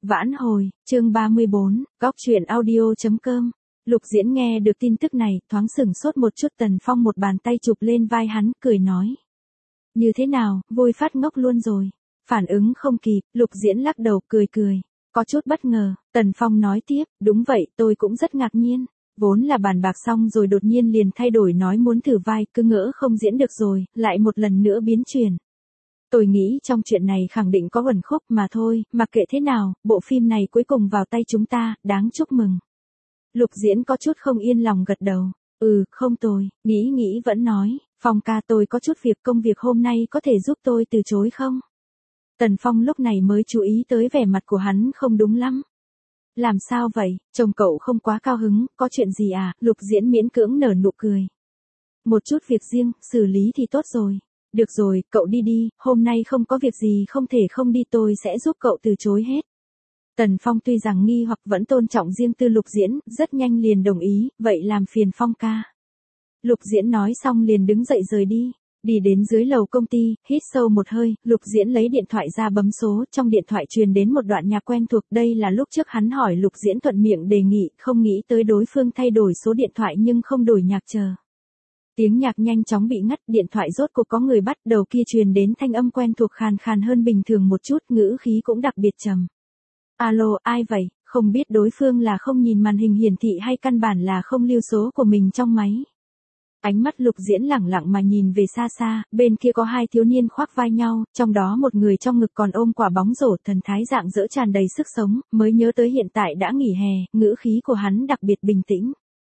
Vãn hồi, chương 34, góc truyện audio.com. Lục Diễn nghe được tin tức này, thoáng sửng sốt một chút. Tần Phong một bàn tay chụp lên vai hắn, cười nói. Như thế nào, vui phát ngốc luôn rồi. Phản ứng không kịp, Lục Diễn lắc đầu, cười. Có chút bất ngờ, Tần Phong nói tiếp, đúng vậy, tôi cũng rất ngạc nhiên. Vốn là bàn bạc xong rồi đột nhiên liền thay đổi nói muốn thử vai, cứ ngỡ không diễn được rồi, lại một lần nữa biến chuyển. Tôi nghĩ trong chuyện này khẳng định có uẩn khúc mà thôi, mặc kệ thế nào, bộ phim này cuối cùng vào tay chúng ta, đáng chúc mừng. Lục Diễn có chút không yên lòng gật đầu. Không tồi, nghĩ vẫn nói, Phong ca tôi có chút việc công việc hôm nay có thể giúp tôi từ chối không? Tần Phong lúc này mới chú ý tới vẻ mặt của hắn không đúng lắm. Làm sao vậy, chồng cậu không quá cao hứng, có chuyện gì à? Lục Diễn miễn cưỡng nở nụ cười. Một chút việc riêng, xử lý thì tốt rồi. Được rồi, cậu đi, hôm nay không có việc gì không thể không đi, tôi sẽ giúp cậu từ chối hết. Tần Phong tuy rằng nghi hoặc vẫn tôn trọng riêng tư Lục Diễn, rất nhanh liền đồng ý, vậy làm phiền Phong ca. Lục Diễn nói xong liền đứng dậy rời đi. Đi đến dưới lầu công ty, hít sâu một hơi, Lục Diễn lấy điện thoại ra bấm số, trong điện thoại truyền đến một đoạn nhạc quen thuộc. Đây là lúc trước hắn hỏi Lục Diễn thuận miệng đề nghị, không nghĩ tới đối phương thay đổi số điện thoại nhưng không đổi nhạc chờ. Tiếng nhạc nhanh chóng bị ngắt, điện thoại rốt cuộc có người bắt, đầu kia truyền đến thanh âm quen thuộc khàn hơn bình thường một chút, ngữ khí cũng đặc biệt trầm. Alo, ai vậy? Không biết đối phương là không nhìn màn hình hiển thị hay căn bản là không lưu số của mình trong máy. Ánh mắt Lục Diễn lẳng lặng mà nhìn về xa, bên kia có hai thiếu niên khoác vai nhau, trong đó một người trong ngực còn ôm quả bóng rổ, thần thái rạng rỡ tràn đầy sức sống, mới nhớ tới hiện tại đã nghỉ hè, ngữ khí của hắn đặc biệt bình tĩnh.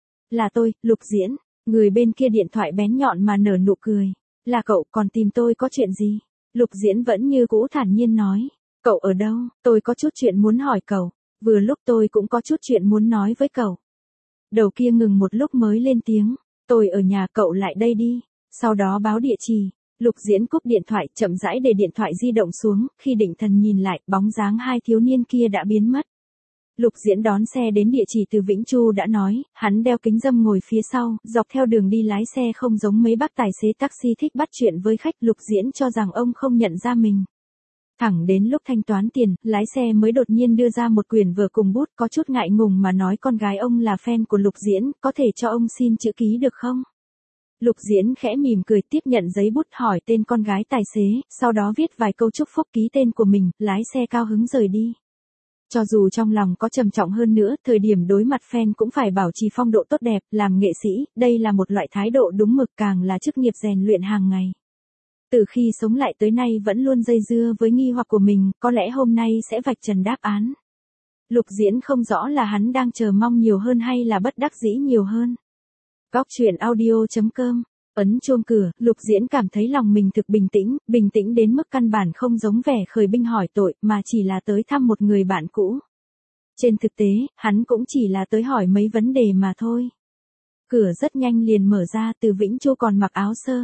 Là tôi, Lục Diễn. Người bên kia điện thoại bén nhọn mà nở nụ cười. Là cậu, còn tìm tôi có chuyện gì? Lục Diễn vẫn như cũ thản nhiên nói. Cậu ở đâu? Tôi có chút chuyện muốn hỏi cậu. Vừa lúc tôi cũng có chút chuyện muốn nói với cậu. Đầu kia ngừng một lúc mới lên tiếng. Tôi ở nhà, cậu lại đây đi. Sau đó báo địa chỉ. Lục Diễn cúp điện thoại, chậm rãi để điện thoại di động xuống. Khi định thần nhìn lại, bóng dáng hai thiếu niên kia đã biến mất. Lục Diễn đón xe đến địa chỉ từ Vĩnh Chu đã nói, hắn đeo kính râm ngồi phía sau, dọc theo đường đi lái xe không giống mấy bác tài xế taxi thích bắt chuyện với khách. Lục Diễn cho rằng ông không nhận ra mình. Thẳng đến lúc thanh toán tiền, lái xe mới đột nhiên đưa ra một quyển vở cùng bút, có chút ngại ngùng mà nói con gái ông là fan của Lục Diễn, có thể cho ông xin chữ ký được không? Lục Diễn khẽ mỉm cười tiếp nhận giấy bút, hỏi tên con gái tài xế, sau đó viết vài câu chúc phúc ký tên của mình, lái xe cao hứng rời đi. Cho dù trong lòng có trầm trọng hơn nữa, thời điểm đối mặt fan cũng phải bảo trì phong độ tốt đẹp, làm nghệ sĩ, đây là một loại thái độ đúng mực, càng là chức nghiệp rèn luyện hàng ngày. Từ khi sống lại tới nay vẫn luôn dây dưa với nghi hoặc của mình, có lẽ hôm nay sẽ vạch trần đáp án. Lục Diễn không rõ là hắn đang chờ mong nhiều hơn hay là bất đắc dĩ nhiều hơn. Góc truyện audio.com. Ấn chuông cửa, Lục Diễn cảm thấy lòng mình thực bình tĩnh đến mức căn bản không giống vẻ khởi binh hỏi tội, mà chỉ là tới thăm một người bạn cũ. Trên thực tế, hắn cũng chỉ là tới hỏi mấy vấn đề mà thôi. Cửa rất nhanh liền mở ra, Từ Vĩnh Chu còn mặc áo sơ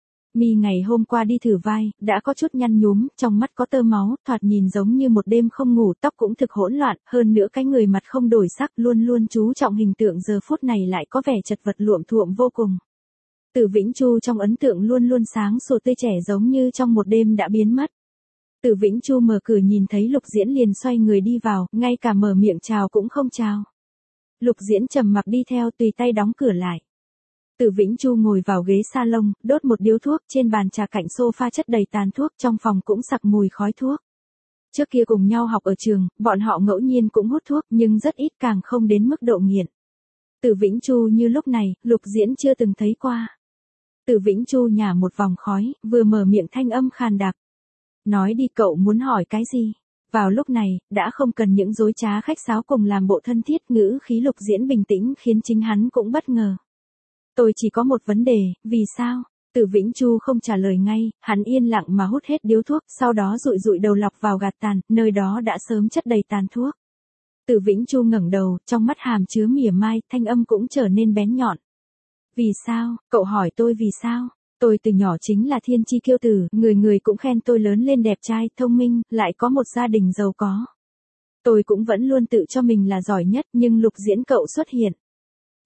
mi ngày hôm qua đi thử vai, đã có chút nhăn nhúm, trong mắt có tơ máu, thoạt nhìn giống như một đêm không ngủ, tóc cũng thực hỗn loạn, hơn nữa cái người mặt không đổi sắc, luôn chú trọng hình tượng, giờ phút này lại có vẻ chật vật luộm thuộm vô cùng. Từ Vĩnh Chu trong ấn tượng luôn sáng sủa tươi trẻ, giống như trong một đêm đã biến mất. Từ Vĩnh Chu mở cửa nhìn thấy Lục Diễn liền xoay người đi vào, ngay cả mở miệng chào cũng không chào. Lục Diễn trầm mặc đi theo, tùy tay đóng cửa lại. Từ Vĩnh Chu ngồi vào ghế salon, đốt một điếu thuốc, trên bàn trà cạnh sofa chất đầy tàn thuốc, trong phòng cũng sặc mùi khói thuốc. Trước kia cùng nhau học ở trường, bọn họ ngẫu nhiên cũng hút thuốc, nhưng rất ít, càng không đến mức độ nghiện. Từ Vĩnh Chu như lúc này, Lục Diễn chưa từng thấy qua. Từ Vĩnh Chu nhả một vòng khói, vừa mở miệng thanh âm khàn đặc. Nói đi, cậu muốn hỏi cái gì? Vào lúc này, đã không cần những dối trá khách sáo cùng làm bộ thân thiết, ngữ khí Lục Diễn bình tĩnh khiến chính hắn cũng bất ngờ. Tôi chỉ có một vấn đề, vì sao? Từ Vĩnh Chu không trả lời ngay, hắn yên lặng mà hút hết điếu thuốc, sau đó dụi đầu lọc vào gạt tàn, nơi đó đã sớm chất đầy tàn thuốc. Từ Vĩnh Chu ngẩng đầu, trong mắt hàm chứa mỉa mai, thanh âm cũng trở nên bén nhọn. Vì sao? Cậu hỏi tôi vì sao? Tôi từ nhỏ chính là thiên chi kiêu tử, người cũng khen tôi lớn lên đẹp trai, thông minh, lại có một gia đình giàu có. Tôi cũng vẫn luôn tự cho mình là giỏi nhất, nhưng Lục Diễn cậu xuất hiện.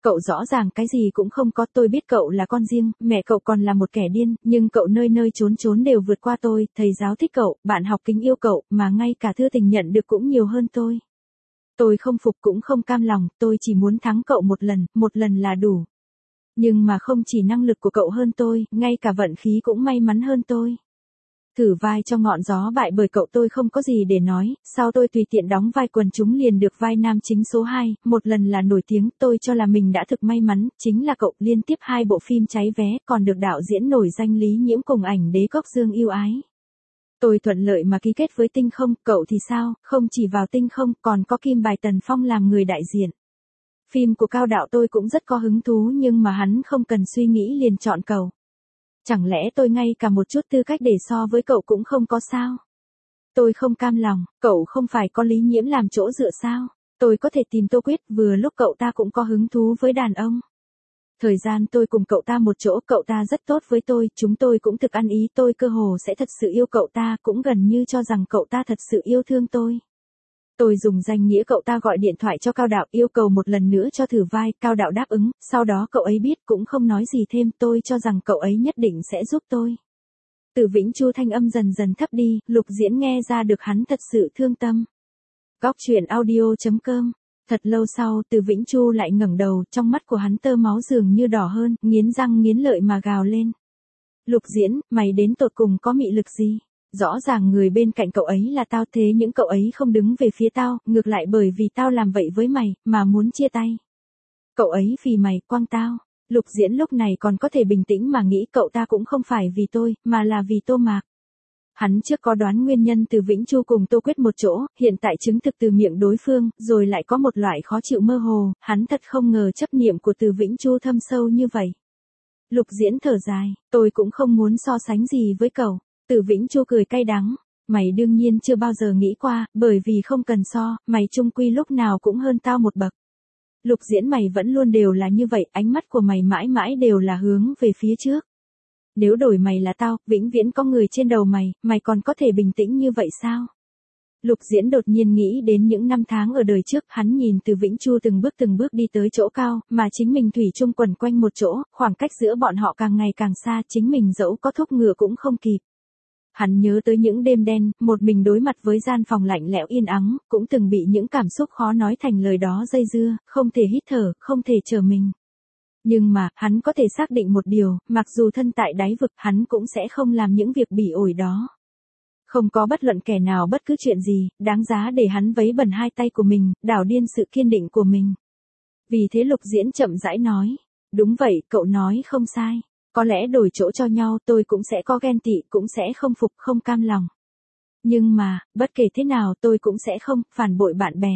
Cậu rõ ràng cái gì cũng không có, tôi biết cậu là con riêng, mẹ cậu còn là một kẻ điên, nhưng cậu nơi nơi trốn trốn đều vượt qua tôi, thầy giáo thích cậu, bạn học kính yêu cậu, mà ngay cả thư tình nhận được cũng nhiều hơn tôi. Tôi không phục cũng không cam lòng, tôi chỉ muốn thắng cậu một lần là đủ. Nhưng mà không chỉ năng lực của cậu hơn tôi, ngay cả vận khí cũng may mắn hơn tôi. Thử vai cho ngọn gió bại bởi cậu tôi không có gì để nói, sao tôi tùy tiện đóng vai quần chúng liền được vai nam chính số 2, một lần là nổi tiếng, tôi cho là mình đã thực may mắn, chính là cậu liên tiếp 2 bộ phim cháy vé, còn được đạo diễn nổi danh Lý Nhiễm cùng ảnh đế Cốc Dương yêu ái. Tôi thuận lợi mà ký kết với Tinh Không, cậu thì sao, không chỉ vào Tinh Không, còn có Kim Bài Tần Phong làm người đại diện. Phim của Cao Đạo tôi cũng rất có hứng thú nhưng mà hắn không cần suy nghĩ liền chọn cậu. Chẳng lẽ tôi ngay cả một chút tư cách để so với cậu cũng không có sao? Tôi không cam lòng, cậu không phải có Lý Nhiễm làm chỗ dựa sao? Tôi có thể tìm Tô Quyết, vừa lúc cậu ta cũng có hứng thú với đàn ông. Thời gian tôi cùng cậu ta một chỗ, cậu ta rất tốt với tôi, chúng tôi cũng thực ăn ý, tôi cơ hồ sẽ thật sự yêu cậu ta, cũng gần như cho rằng cậu ta thật sự yêu thương tôi. Tôi dùng danh nghĩa cậu ta gọi điện thoại cho Cao Đạo yêu cầu một lần nữa cho thử vai, Cao Đạo đáp ứng, sau đó cậu ấy biết cũng không nói gì thêm, tôi cho rằng cậu ấy nhất định sẽ giúp tôi. Từ Vĩnh Chu thanh âm dần dần thấp đi, Lục Diễn nghe ra được hắn thật sự thương tâm. Góc truyện audio.com. Thật lâu sau, Từ Vĩnh Chu lại ngẩng đầu, trong mắt của hắn tơ máu dường như đỏ hơn, nghiến răng nghiến lợi mà gào lên. Lục Diễn, mày đến tột cùng có mị lực gì? Rõ ràng người bên cạnh cậu ấy là tao, thế những cậu ấy không đứng về phía tao, ngược lại bởi vì tao làm vậy với mày, mà muốn chia tay. Cậu ấy vì mày, quăng tao. Lục Diễn lúc này còn có thể bình tĩnh mà nghĩ cậu ta cũng không phải vì tôi, mà là vì Tô Mạc. Hắn trước có đoán nguyên nhân Từ Vĩnh Chu cùng Tô Quyết một chỗ, hiện tại chứng thực từ miệng đối phương, rồi lại có một loại khó chịu mơ hồ, hắn thật không ngờ chấp niệm của Từ Vĩnh Chu thâm sâu như vậy. Lục Diễn thở dài, tôi cũng không muốn so sánh gì với cậu. Từ Vĩnh Chu cười cay đắng, mày đương nhiên chưa bao giờ nghĩ qua, bởi vì không cần so, mày chung quy lúc nào cũng hơn tao một bậc. Lục Diễn, mày vẫn luôn đều là như vậy, ánh mắt của mày mãi mãi đều là hướng về phía trước. Nếu đổi mày là tao, vĩnh viễn có người trên đầu mày, mày còn có thể bình tĩnh như vậy sao? Lục Diễn đột nhiên nghĩ đến những năm tháng ở đời trước, hắn nhìn Từ Vĩnh Chu từng bước đi tới chỗ cao, mà chính mình thủy chung quẩn quanh một chỗ, khoảng cách giữa bọn họ càng ngày càng xa, chính mình dẫu có thúc ngựa cũng không kịp. Hắn nhớ tới những đêm đen, một mình đối mặt với gian phòng lạnh lẽo yên ắng, cũng từng bị những cảm xúc khó nói thành lời đó dây dưa, không thể hít thở, không thể trở mình. Nhưng mà, hắn có thể xác định một điều, mặc dù thân tại đáy vực, hắn cũng sẽ không làm những việc bỉ ổi đó. Không có bất luận kẻ nào bất cứ chuyện gì, đáng giá để hắn vấy bẩn hai tay của mình, đảo điên sự kiên định của mình. Vì thế Lục Diễn chậm rãi nói, đúng vậy, cậu nói không sai. Có lẽ đổi chỗ cho nhau tôi cũng sẽ có ghen tị, cũng sẽ không phục, không cam lòng. Nhưng mà, bất kể thế nào tôi cũng sẽ không phản bội bạn bè.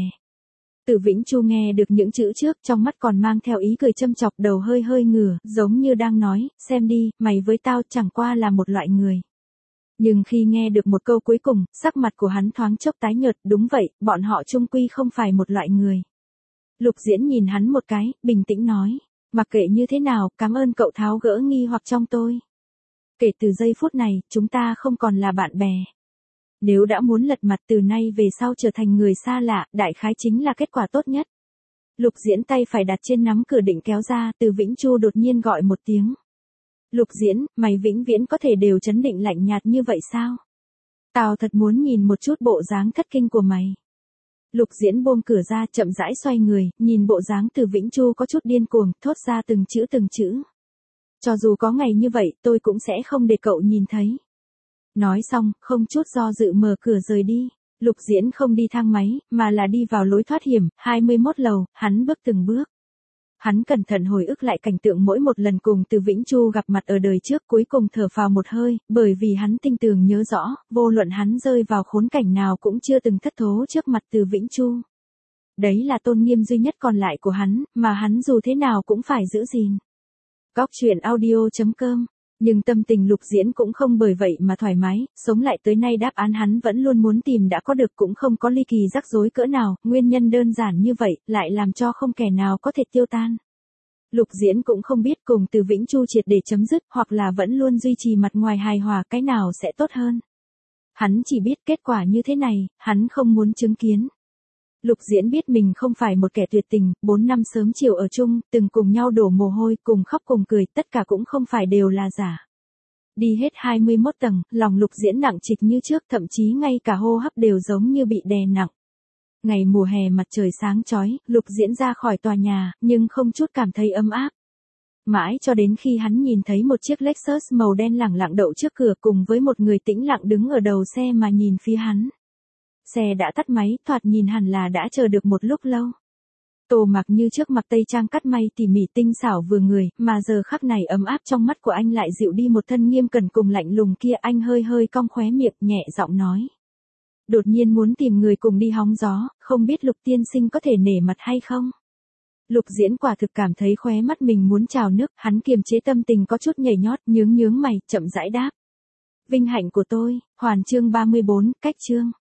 Từ Vĩnh Chu nghe được những chữ trước, trong mắt còn mang theo ý cười châm chọc, đầu hơi hơi ngửa, giống như đang nói, xem đi, mày với tao chẳng qua là một loại người. Nhưng khi nghe được một câu cuối cùng, sắc mặt của hắn thoáng chốc tái nhợt, đúng vậy, bọn họ chung quy không phải một loại người. Lục Diễn nhìn hắn một cái, bình tĩnh nói, mặc kệ như thế nào, cảm ơn cậu tháo gỡ nghi hoặc trong tôi. Kể từ giây phút này, chúng ta không còn là bạn bè. Nếu đã muốn lật mặt từ nay về sau trở thành người xa lạ, đại khái chính là kết quả tốt nhất. Lục Diễn tay phải đặt trên nắm cửa định kéo ra, Từ Vĩnh Chu đột nhiên gọi một tiếng. Lục Diễn, mày vĩnh viễn có thể đều trấn định lạnh nhạt như vậy sao? Tao thật muốn nhìn một chút bộ dáng thất kinh của mày. Lục Diễn buông cửa ra, chậm rãi xoay người, nhìn bộ dáng Từ Vĩnh Chu có chút điên cuồng, thốt ra từng chữ. Cho dù có ngày như vậy, tôi cũng sẽ không để cậu nhìn thấy. Nói xong, không chút do dự mở cửa rời đi. Lục Diễn không đi thang máy, mà là đi vào lối thoát hiểm, 21 lầu, hắn bước từng bước. Hắn cẩn thận hồi ức lại cảnh tượng mỗi một lần cùng Từ Vĩnh Chu gặp mặt ở đời trước, cuối cùng thở phào một hơi, bởi vì hắn tinh tường nhớ rõ, vô luận hắn rơi vào khốn cảnh nào cũng chưa từng thất thố trước mặt Từ Vĩnh Chu. Đấy là tôn nghiêm duy nhất còn lại của hắn, mà hắn dù thế nào cũng phải giữ gìn. Góc truyện audio.com. Nhưng tâm tình Lục Diễn cũng không bởi vậy mà thoải mái, sống lại tới nay đáp án hắn vẫn luôn muốn tìm đã có được, cũng không có ly kỳ rắc rối cỡ nào, nguyên nhân đơn giản như vậy, lại làm cho không kẻ nào có thể tiêu tan. Lục Diễn cũng không biết cùng Từ Vĩnh Chu triệt để chấm dứt, hoặc là vẫn luôn duy trì mặt ngoài hài hòa, cái nào sẽ tốt hơn. Hắn chỉ biết kết quả như thế này, hắn không muốn chứng kiến. Lục Diễn biết mình không phải một kẻ tuyệt tình, 4 năm sớm chiều ở chung, từng cùng nhau đổ mồ hôi, cùng khóc cùng cười, tất cả cũng không phải đều là giả. Đi hết 21 tầng, lòng Lục Diễn nặng trịch như trước, thậm chí ngay cả hô hấp đều giống như bị đè nặng. Ngày mùa hè mặt trời sáng chói, Lục Diễn ra khỏi tòa nhà, nhưng không chút cảm thấy ấm áp. Mãi cho đến khi hắn nhìn thấy một chiếc Lexus màu đen lẳng lặng đậu trước cửa cùng với một người tĩnh lặng đứng ở đầu xe mà nhìn phía hắn. Xe đã tắt máy, thoạt nhìn hẳn là đã chờ được một lúc lâu. Tô Mặc như trước mặc tây trang cắt may tỉ mỉ tinh xảo vừa người, mà giờ khắc này ấm áp trong mắt của anh lại dịu đi một thân nghiêm cẩn cùng lạnh lùng kia. Anh hơi hơi cong khóe miệng, nhẹ giọng nói. Đột nhiên muốn tìm người cùng đi hóng gió, không biết Lục tiên sinh có thể nể mặt hay không? Lục Diễn quả thực cảm thấy khóe mắt mình muốn trào nước, hắn kiềm chế tâm tình có chút nhảy nhót, nhướng mày, chậm rãi đáp. Vinh hạnh của tôi, Hoàn chương 34, cách chương.